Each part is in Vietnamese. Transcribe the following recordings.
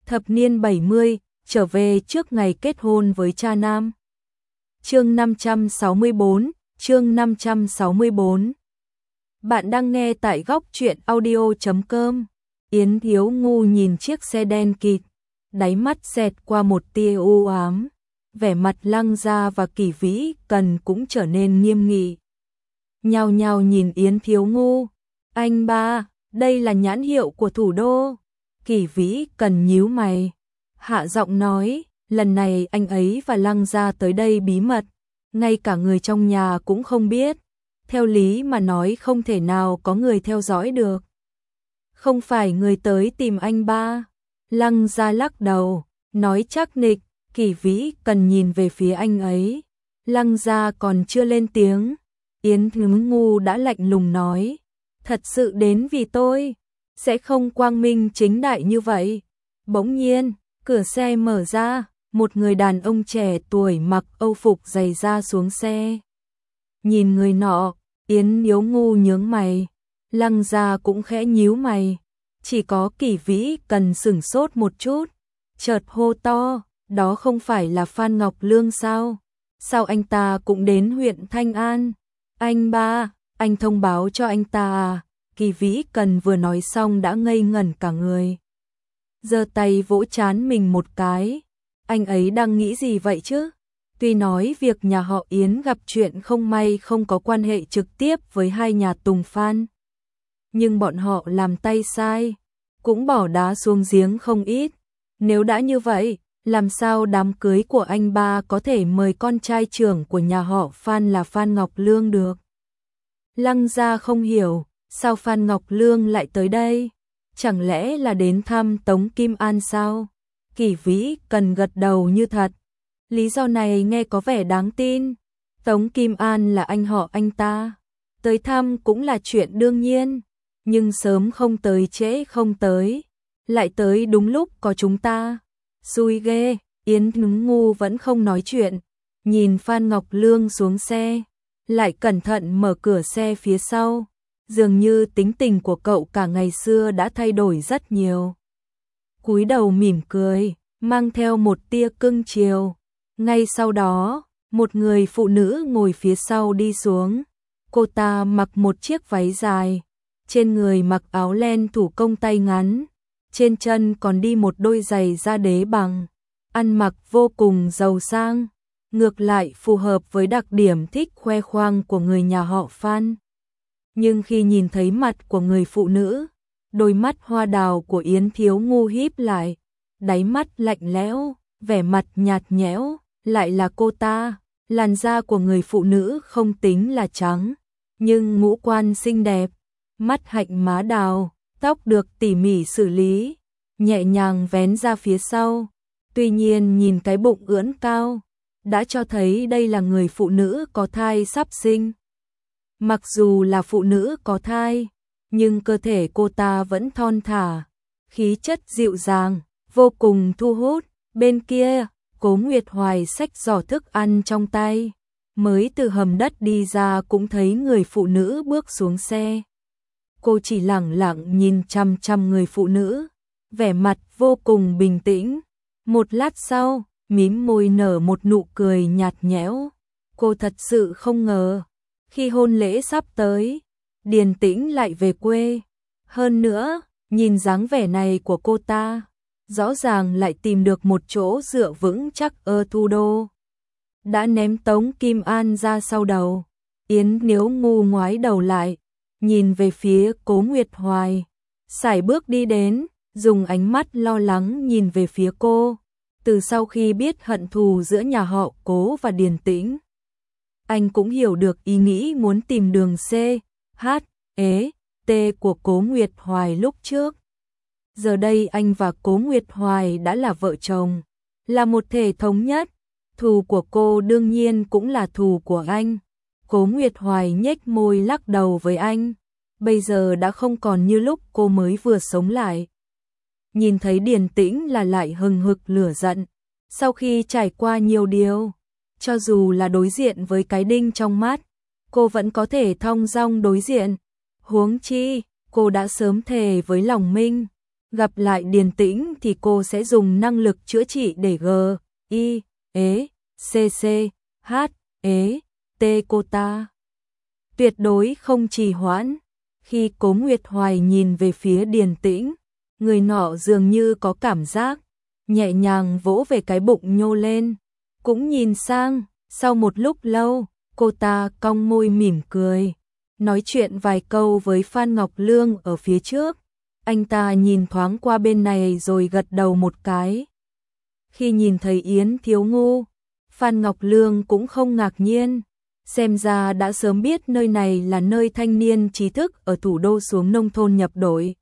Thập niên 70, trở về trước ngày kết hôn với cha nam. Chương 564, chương 564. Bạn đang nghe tại góc truyện audio.com. Yến Thiếu Ngu nhìn chiếc xe đen kịt, đáy mắt xẹt qua một tia u ám. Vẻ mặt Lăng Gia và Kỷ Vĩ Cần cũng trở nên nghiêm nghị. Nhao nhao nhìn Yến Thiếu Ngu. Anh ba, đây là nhãn hiệu của thủ đô. Kỷ Vĩ Cần nhíu mày, hạ giọng nói, lần này anh ấy và Lăng Gia tới đây bí mật, ngay cả người trong nhà cũng không biết. Theo lý mà nói không thể nào có người theo dõi được. Không phải người tới tìm anh ba. Lăng Gia lắc đầu, nói chắc nịch. Kỷ Vĩ Cần nhìn về phía anh ấy. Lăng Gia còn chưa lên tiếng, Yến Thiếu Ngu đã lạnh lùng nói, thật sự đến vì tôi, sẽ không quang minh chính đại như vậy. Bỗng nhiên, cửa xe mở ra, một người đàn ông trẻ tuổi mặc âu phục giày da xuống xe. Nhìn người nọ, Yến Thiếu Ngu nhướng mày, Lăng Gia cũng khẽ nhíu mày, chỉ có Kỷ Vĩ Cần sửng sốt một chút, chợt hô to, đó không phải là Phan Ngọc Lương sao? Sao anh ta cũng đến huyện Thanh An? Anh ba, anh thông báo cho anh ta à? Kỷ Vĩ Cần vừa nói xong đã ngây ngẩn cả người. Giơ tay vỗ trán mình một cái. Anh ấy đang nghĩ gì vậy chứ? Tuy nói việc nhà họ Yến gặp chuyện không may không có quan hệ trực tiếp với hai nhà Tùng Phan, nhưng bọn họ làm tay sai, cũng bỏ đá xuống giếng không ít. Nếu đã như vậy, làm sao đám cưới của anh ba có thể mời con trai trưởng của nhà họ Phan là Phan Ngọc Lương được? Lăng Gia không hiểu, sao Phan Ngọc Lương lại tới đây? Chẳng lẽ là đến thăm Tống Kim An sao? Kỷ Vĩ Cần gật đầu như thật. Lý do này nghe có vẻ đáng tin. Tống Kim An là anh họ anh ta, tới thăm cũng là chuyện đương nhiên. Nhưng sớm không tới trễ không tới, lại tới đúng lúc có chúng ta. Xui ghê. Yến Thiếu Ngu vẫn không nói chuyện, nhìn Phan Ngọc Lương xuống xe, lại cẩn thận mở cửa xe phía sau. Dường như tính tình của cậu cả ngày xưa đã thay đổi rất nhiều. Cúi đầu mỉm cười, mang theo một tia cưng chiều. Ngay sau đó, một người phụ nữ ngồi phía sau đi xuống. Cô ta mặc một chiếc váy dài, trên người mặc áo len thủ công tay ngắn, trên chân còn đi một đôi giày da đế bằng, ăn mặc vô cùng giàu sang, ngược lại phù hợp với đặc điểm thích khoe khoang của người nhà họ Phan. Nhưng khi nhìn thấy mặt của người phụ nữ, đôi mắt hoa đào của Yến Thiếu Ngu híp lại, đáy mắt lạnh lẽo, vẻ mặt nhạt nhẽo, lại là cô ta. Làn da của người phụ nữ không tính là trắng, nhưng ngũ quan xinh đẹp, mắt hạnh má đào, tóc được tỉ mỉ xử lý, nhẹ nhàng vén ra phía sau. Tuy nhiên nhìn cái bụng ưỡn cao, đã cho thấy đây là người phụ nữ có thai sắp sinh. Mặc dù là phụ nữ có thai, nhưng cơ thể cô ta vẫn thon thả, khí chất dịu dàng, vô cùng thu hút. Bên kia, Cố Nguyệt Hoài xách giỏ thức ăn trong tay, mới từ hầm đất đi ra cũng thấy người phụ nữ bước xuống xe. Cô chỉ lẳng lặng nhìn chằm chằm người phụ nữ, vẻ mặt vô cùng bình tĩnh. Một lát sau, mím môi nở một nụ cười nhạt nhẽo. Cô thật sự không ngờ, khi hôn lễ sắp tới, Điền Tĩnh lại về quê. Hơn nữa, nhìn dáng vẻ này của cô ta, rõ ràng lại tìm được một chỗ dựa vững chắc ở thủ đô. Đã ném Tống Kim An ra sau đầu, Yến Thiếu Ngu ngoái đầu lại, nhìn về phía Cố Nguyệt Hoài, sải bước đi đến, dùng ánh mắt lo lắng nhìn về phía cô. Từ sau khi biết hận thù giữa nhà họ Cố và Điền Tĩnh, anh cũng hiểu được ý nghĩ muốn tìm đường C, H, E, T của Cố Nguyệt Hoài lúc trước. Giờ đây anh và Cố Nguyệt Hoài đã là vợ chồng, là một thể thống nhất. Thù của cô đương nhiên cũng là thù của anh. Cố Nguyệt Hoài nhếch môi lắc đầu với anh. Bây giờ đã không còn như lúc cô mới vừa sống lại. Nhìn thấy Điền Tĩnh là lại hừng hực lửa giận. Sau khi trải qua nhiều điều, cho dù là đối diện với cái đinh trong mắt, cô vẫn có thể thong dong đối diện. Huống chi, cô đã sớm thề với lòng minh, Gặp lại Điền Tĩnh thì cô sẽ dùng năng lực chữa trị để G.I.E.C.C.H.E.T cô ta. Tuyệt đối không trì hoãn. Khi Cố Nguyệt Hoài nhìn về phía Điền Tĩnh, người nọ dường như có cảm giác, nhẹ nhàng vỗ về cái bụng nhô lên, cũng nhìn sang. Sau một lúc lâu, cô ta cong môi mỉm cười, nói chuyện vài câu với Phan Ngọc Lương ở phía trước. Anh ta nhìn thoáng qua bên này rồi gật đầu một cái. Khi nhìn thấy Yến Thiếu Ngu, Phan Ngọc Lương cũng không ngạc nhiên, xem ra đã sớm biết nơi này là nơi thanh niên trí thức ở thủ đô xuống nông thôn nhập đội.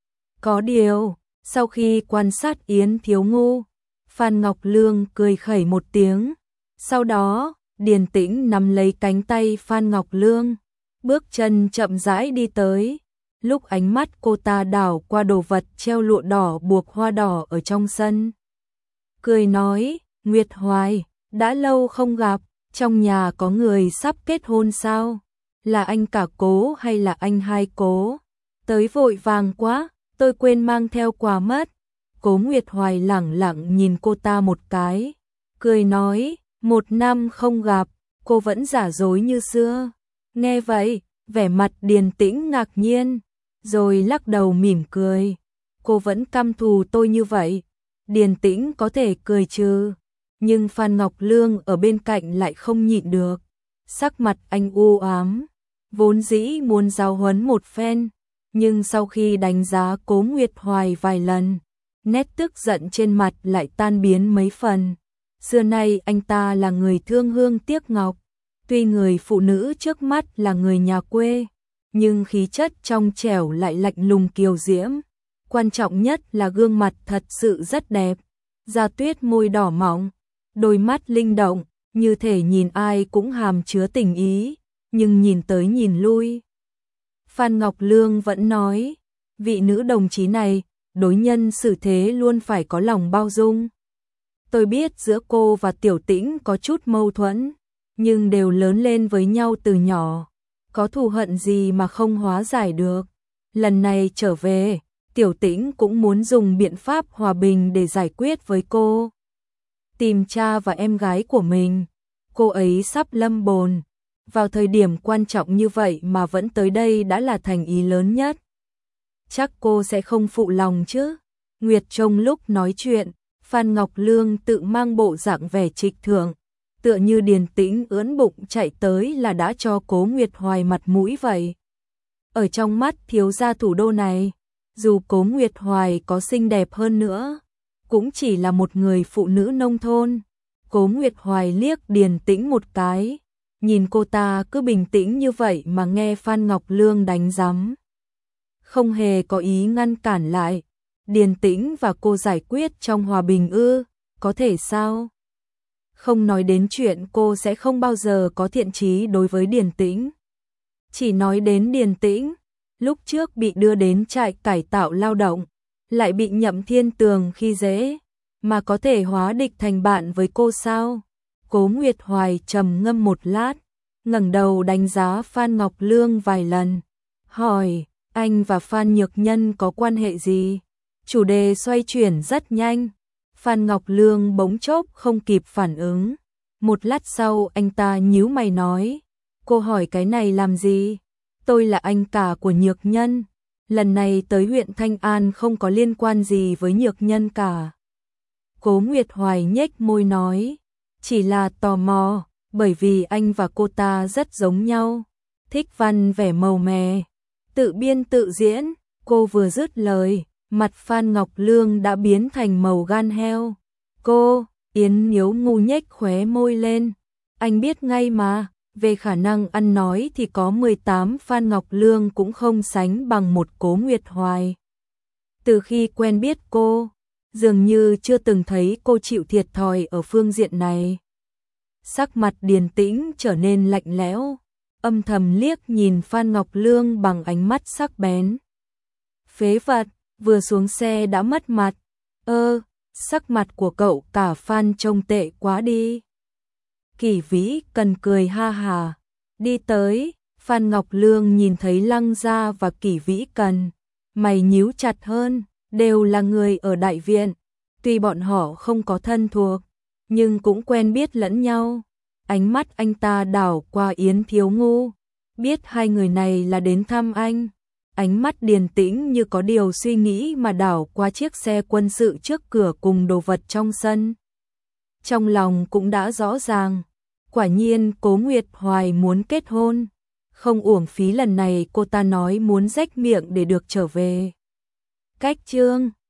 Có điều, sau khi quan sát Yến Thiếu Ngu, Phan Ngọc Lương cười khẩy một tiếng. Sau đó, Điền Tĩnh nắm lấy cánh tay Phan Ngọc Lương, bước chân chậm rãi đi tới. Lúc ánh mắt cô ta đảo qua đồ vật treo lụa đỏ buộc hoa đỏ ở trong sân, cười nói, Nguyệt Hoài, đã lâu không gặp, trong nhà có người sắp kết hôn sao? Là anh cả Cố hay là anh hai Cố? Tới vội vàng quá, tôi quên mang theo quà mất. Cố Nguyệt Hoài lẳng lặng nhìn cô ta một cái, cười nói, 1 năm không gặp, cô vẫn giả dối như xưa. Nghe vậy, vẻ mặt Điền Tĩnh ngạc nhiên, rồi lắc đầu mỉm cười. Cô vẫn căm thù tôi như vậy. Điền Tĩnh có thể cười trừ, nhưng Phan Ngọc Lương ở bên cạnh lại không nhịn được. Sắc mặt anh u ám, vốn dĩ muốn giáo huấn một phen, nhưng sau khi đánh giá Cố Nguyệt Hoài vài lần, nét tức giận trên mặt lại tan biến mấy phần. Xưa nay anh ta là người thương hương tiếc ngọc, tuy người phụ nữ trước mắt là người nhà quê, nhưng khí chất trong trẻo lại lạnh lùng kiều diễm. Quan trọng nhất là gương mặt thật sự rất đẹp, da tuyết môi đỏ mọng, đôi mắt linh động, như thể nhìn ai cũng hàm chứa tình ý, nhưng nhìn tới nhìn lui. Phan Ngọc Lương vẫn nói, vị nữ đồng chí này, đối nhân xử thế luôn phải có lòng bao dung. Tôi biết giữa cô và Tiểu Tĩnh có chút mâu thuẫn, nhưng đều lớn lên với nhau từ nhỏ, có thù hận gì mà không hóa giải được. Lần này trở về, Tiểu Tĩnh cũng muốn dùng biện pháp hòa bình để giải quyết với cô. Tìm cha và em gái của mình, cô ấy sắp lâm bồn, vào thời điểm quan trọng như vậy mà vẫn tới đây đã là thành ý lớn nhất. Chắc cô sẽ không phụ lòng chứ. Nguyệt trong lúc nói chuyện, Phan Ngọc Lương tự mang bộ dạng vẻ trịch thượng, tựa như Điền Tĩnh ưỡn bụng chạy tới là đã cho Cố Nguyệt Hoài mặt mũi vậy. Ở trong mắt thiếu gia thủ đô này, dù Cố Nguyệt Hoài có xinh đẹp hơn nữa, cũng chỉ là một người phụ nữ nông thôn. Cố Nguyệt Hoài liếc Điền Tĩnh một cái, nhìn cô ta cứ bình tĩnh như vậy mà nghe Phan Ngọc Lương đánh giám. Không hề có ý ngăn cản lại. Điền Tĩnh và cô giải quyết trong hòa bình ư, có thể sao? Không nói đến chuyện cô sẽ không bao giờ có thiện chí đối với Điền Tĩnh. Chỉ nói đến Điền Tĩnh, lúc trước bị đưa đến trại cải tạo lao động, lại bị Nhậm Thiên Tường khi dễ, mà có thể hóa địch thành bạn với cô sao? Cố Nguyệt Hoài trầm ngâm một lát, ngẩng đầu đánh giá Phan Ngọc Lương vài lần, hỏi, anh và Phan Nhược Nhân có quan hệ gì? Chủ đề xoay chuyển rất nhanh, Phan Ngọc Lương bỗng chốc không kịp phản ứng. Một lát sau anh ta nhíu mày nói, cô hỏi cái này làm gì? Tôi là anh cả của Nhược Nhân, lần này tới huyện Thanh An không có liên quan gì với Nhược Nhân cả. Cố Nguyệt Hoài nhếch môi nói, chỉ là tò mò, bởi vì anh và cô ta rất giống nhau, thích văn vẻ màu mè, tự biên tự diễn. Cô vừa dứt lời, mặt Phan Ngọc Lương đã biến thành màu gan heo. Cô, Yến Thiếu Ngu nhếch khóe môi lên, anh biết ngay mà, về khả năng ăn nói thì có 18 Phan Ngọc Lương cũng không sánh bằng một Cố Nguyệt Hoài. Từ khi quen biết cô, dường như chưa từng thấy cô chịu thiệt thòi ở phương diện này. Sắc mặt Điền Tĩnh trở nên lạnh lẽo, âm thầm liếc nhìn Phan Ngọc Lương bằng ánh mắt sắc bén. Phế vật, vừa xuống xe đã mất mặt. Sắc mặt của cậu cả Phan trông tệ quá đi. Kỷ Vĩ cần cười ha hà, đi tới. Phan Ngọc Lương nhìn thấy Lăng Gia và Kỷ Vĩ Cần, mày nhíu chặt hơn, đều là người ở đại viện, tuy bọn họ không có thân thuộc, nhưng cũng quen biết lẫn nhau. Ánh mắt anh ta đảo qua Yến Thiếu Ngu, biết hai người này là đến thăm anh. Ánh mắt điềm tĩnh như có điều suy nghĩ mà đảo qua chiếc xe quân sự trước cửa cùng đồ vật trong sân. Trong lòng cũng đã rõ ràng, quả nhiên Cố Nguyệt Hoài muốn kết hôn. Không uổng phí lần này cô ta nói muốn rách miệng để được trở về. Cách chương